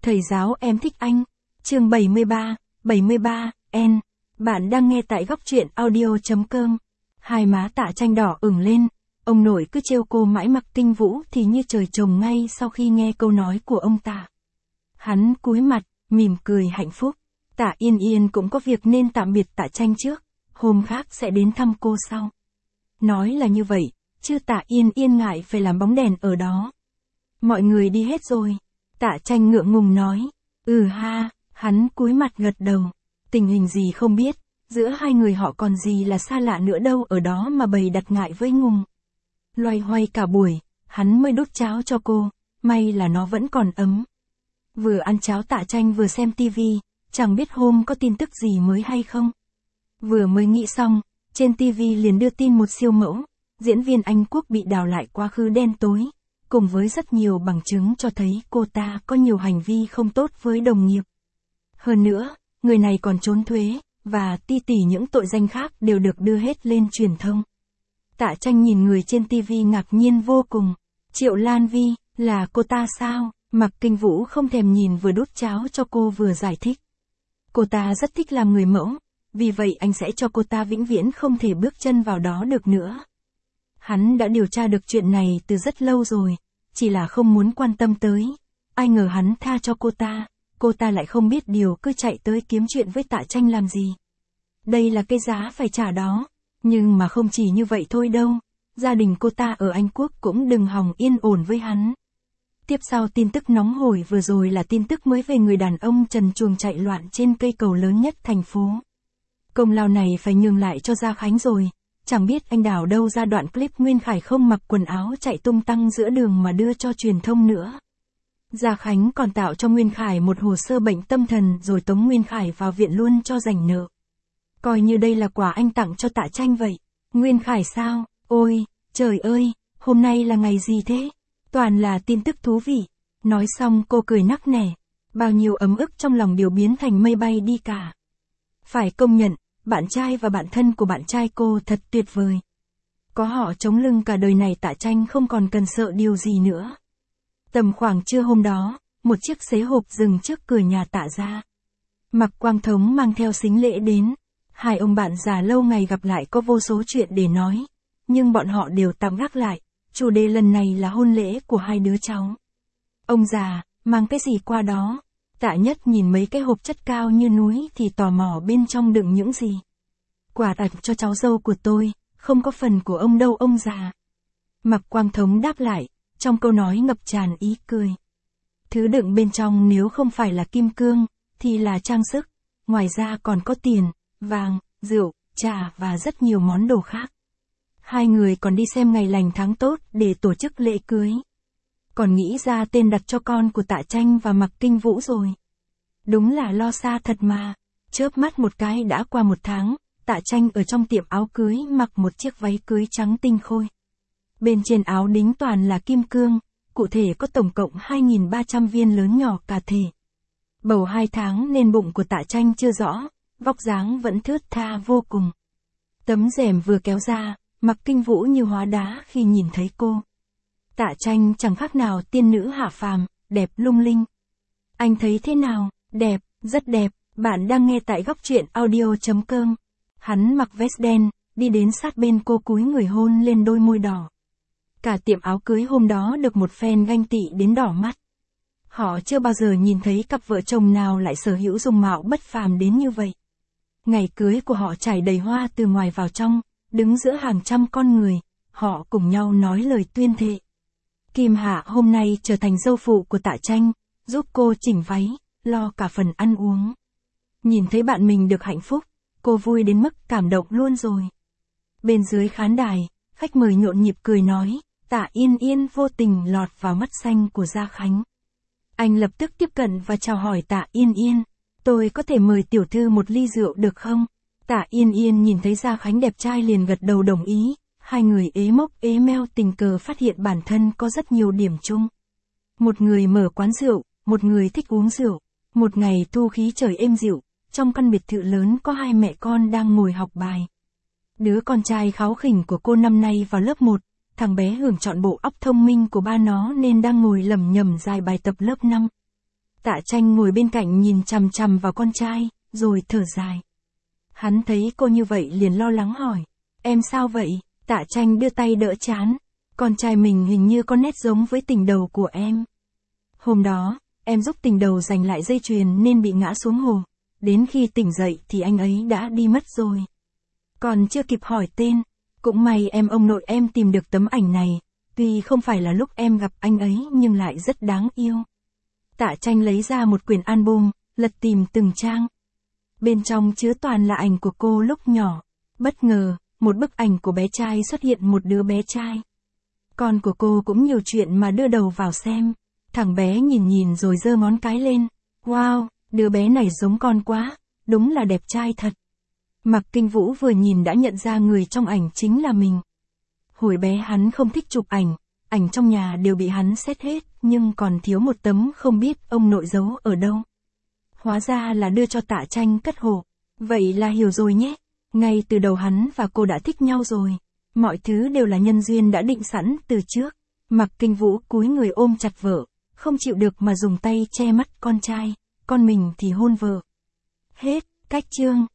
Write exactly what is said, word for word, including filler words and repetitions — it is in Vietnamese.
Thầy giáo em thích anh. Chương bảy mươi ba, bảy mươi ba, N. Bạn đang nghe tại góc truyện audio chấm com. Hai má Tạ Tranh đỏ ửng lên, ông nội cứ trêu cô mãi. Mặc Kinh Vũ thì như trời trồng ngay sau khi nghe câu nói của ông Tạ. Hắn cúi mặt, mỉm cười hạnh phúc. Tạ Yên Yên cũng có việc nên tạm biệt Tạ Tranh trước, hôm khác sẽ đến thăm cô sau. Nói là như vậy, chứ Tạ Yên Yên ngại phải làm bóng đèn ở đó. Mọi người đi hết rồi. Tạ Tranh ngượng ngùng nói. Ừ ha, hắn cúi mặt gật đầu. Tình hình gì không biết, giữa hai người họ còn gì là xa lạ nữa đâu, ở đó mà bày đặt ngại với ngùng. Loay hoay cả buổi, hắn mới đút cháo cho cô, may là nó vẫn còn ấm. Vừa ăn cháo Tạ Tranh vừa xem tivi, chẳng biết hôm có tin tức gì mới hay không. Vừa mới nghĩ xong, trên tivi liền đưa tin một siêu mẫu, diễn viên Anh Quốc bị đào lại quá khứ đen tối, cùng với rất nhiều bằng chứng cho thấy cô ta có nhiều hành vi không tốt với đồng nghiệp. Hơn nữa, người này còn trốn thuế, và ti tỉ những tội danh khác đều được đưa hết lên truyền thông. Tạ Tranh nhìn người trên tivi ngạc nhiên vô cùng. Triệu Lan Vi, là cô ta sao? Mặc Kinh Vũ không thèm nhìn, vừa đút cháo cho cô vừa giải thích. Cô ta rất thích làm người mẫu, vì vậy anh sẽ cho cô ta vĩnh viễn không thể bước chân vào đó được nữa. Hắn đã điều tra được chuyện này từ rất lâu rồi, chỉ là không muốn quan tâm tới. Ai ngờ hắn tha cho cô ta, cô ta lại không biết điều cứ chạy tới kiếm chuyện với Tạ Tranh làm gì. Đây là cái giá phải trả đó. Nhưng mà không chỉ như vậy thôi đâu, gia đình cô ta ở Anh Quốc cũng đừng hòng yên ổn với hắn. Tiếp sau tin tức nóng hổi vừa rồi là tin tức mới về người đàn ông trần truồng chạy loạn trên cây cầu lớn nhất thành phố. Công lao này phải nhường lại cho Gia Khánh rồi, chẳng biết anh đào đâu ra đoạn clip Nguyên Khải không mặc quần áo chạy tung tăng giữa đường mà đưa cho truyền thông nữa. Gia Khánh còn tạo cho Nguyên Khải một hồ sơ bệnh tâm thần rồi tống Nguyên Khải vào viện luôn cho rảnh nợ. Coi như đây là quà anh tặng cho Tạ Tranh vậy. Nguyên Khải sao? Ôi, trời ơi, hôm nay là ngày gì thế? Toàn là tin tức thú vị. Nói xong cô cười nắc nẻ. Bao nhiêu ấm ức trong lòng đều biến thành mây bay đi cả. Phải công nhận, bạn trai và bạn thân của bạn trai cô thật tuyệt vời. Có họ chống lưng cả đời này Tạ Tranh không còn cần sợ điều gì nữa. Tầm khoảng trưa hôm đó, một chiếc xế hộp dừng trước cửa nhà Tạ gia. Mạc Quang Thống mang theo sính lễ đến. Hai ông bạn già lâu ngày gặp lại có vô số chuyện để nói, nhưng bọn họ đều tạm gác lại, chủ đề lần này là hôn lễ của hai đứa cháu. Ông già, mang cái gì qua đó? Tạ Nhất nhìn mấy cái hộp chất cao như núi thì tò mò bên trong đựng những gì. Quà tặng cho cháu dâu của tôi, không có phần của ông đâu ông già. Mạc Quang Thống đáp lại, trong câu nói ngập tràn ý cười. Thứ đựng bên trong nếu không phải là kim cương, thì là trang sức, ngoài ra còn có tiền, vàng, rượu, trà và rất nhiều món đồ khác. Hai người còn đi xem ngày lành tháng tốt để tổ chức lễ cưới. Còn nghĩ ra tên đặt cho con của Tạ Tranh và Mặc Kinh Vũ rồi. Đúng là lo xa thật mà. Chớp mắt một cái đã qua một tháng, Tạ Tranh ở trong tiệm áo cưới mặc một chiếc váy cưới trắng tinh khôi. Bên trên áo đính toàn là kim cương, cụ thể có tổng cộng hai nghìn ba trăm viên lớn nhỏ cả thể. Bầu hai tháng nên bụng của Tạ Tranh chưa rõ, vóc dáng vẫn thướt tha vô cùng. Tấm rèm vừa kéo ra, Mặc Kinh Vũ như hóa đá khi nhìn thấy cô. Tạ Tranh chẳng khác nào tiên nữ hạ phàm, đẹp lung linh. Anh thấy thế nào? Đẹp, rất đẹp. Bạn đang nghe tại góc truyện audio chấm com. Hắn mặc vest đen, đi đến sát bên cô cúi người hôn lên đôi môi đỏ. Cả tiệm áo cưới hôm đó được một phen ganh tị đến đỏ mắt. Họ chưa bao giờ nhìn thấy cặp vợ chồng nào lại sở hữu dung mạo bất phàm đến như vậy. Ngày cưới của họ trải đầy hoa từ ngoài vào trong, đứng giữa hàng trăm con người, họ cùng nhau nói lời tuyên thệ. Kim Hạ hôm nay trở thành dâu phụ của Tạ Tranh, giúp cô chỉnh váy, lo cả phần ăn uống. Nhìn thấy bạn mình được hạnh phúc, cô vui đến mức cảm động luôn rồi. Bên dưới khán đài, khách mời nhộn nhịp cười nói, Tạ Yên Yên vô tình lọt vào mắt xanh của Gia Khánh. Anh lập tức tiếp cận và chào hỏi Tạ Yên Yên. Tôi có thể mời tiểu thư một ly rượu được không? Tạ Yên Yên nhìn thấy Gia Khánh đẹp trai liền gật đầu đồng ý. Hai người ế mốc ế meo tình cờ phát hiện bản thân có rất nhiều điểm chung. Một người mở quán rượu, một người thích uống rượu. Một ngày thu khí trời êm dịu, trong căn biệt thự lớn có hai mẹ con đang ngồi học bài. Đứa con trai kháu khỉnh của cô năm nay vào lớp một, thằng bé hưởng chọn bộ óc thông minh của ba nó nên đang ngồi lẩm nhẩm giải bài tập lớp năm. Tạ Tranh ngồi bên cạnh nhìn chằm chằm vào con trai, rồi thở dài. Hắn thấy cô như vậy liền lo lắng hỏi. Em sao vậy? Tạ Tranh đưa tay đỡ trán. Con trai mình hình như có nét giống với tình đầu của em. Hôm đó, em giúp tình đầu giành lại dây chuyền nên bị ngã xuống hồ. Đến khi tỉnh dậy thì anh ấy đã đi mất rồi. Còn chưa kịp hỏi tên, cũng may em ông nội em tìm được tấm ảnh này. Tuy không phải là lúc em gặp anh ấy nhưng lại rất đáng yêu. Tạ Tranh lấy ra một quyển album, lật tìm từng trang. Bên trong chứa toàn là ảnh của cô lúc nhỏ. Bất ngờ, một bức ảnh của bé trai xuất hiện một đứa bé trai. Con của cô cũng nhiều chuyện mà đưa đầu vào xem. Thằng bé nhìn nhìn rồi giơ ngón cái lên. Wow, đứa bé này giống con quá, đúng là đẹp trai thật. Mạc Kinh Vũ vừa nhìn đã nhận ra người trong ảnh chính là mình. Hồi bé hắn không thích chụp ảnh, ảnh trong nhà đều bị hắn xét hết, nhưng còn thiếu một tấm không biết ông nội giấu ở đâu. Hóa ra là đưa cho Tạ Tranh cất hộ. Vậy là hiểu rồi nhé. Ngay từ đầu hắn và cô đã thích nhau rồi. Mọi thứ đều là nhân duyên đã định sẵn từ trước. Mạc Kinh Vũ cúi người ôm chặt vợ, không chịu được mà dùng tay che mắt con trai, con mình thì hôn vợ. Hết, cách chương.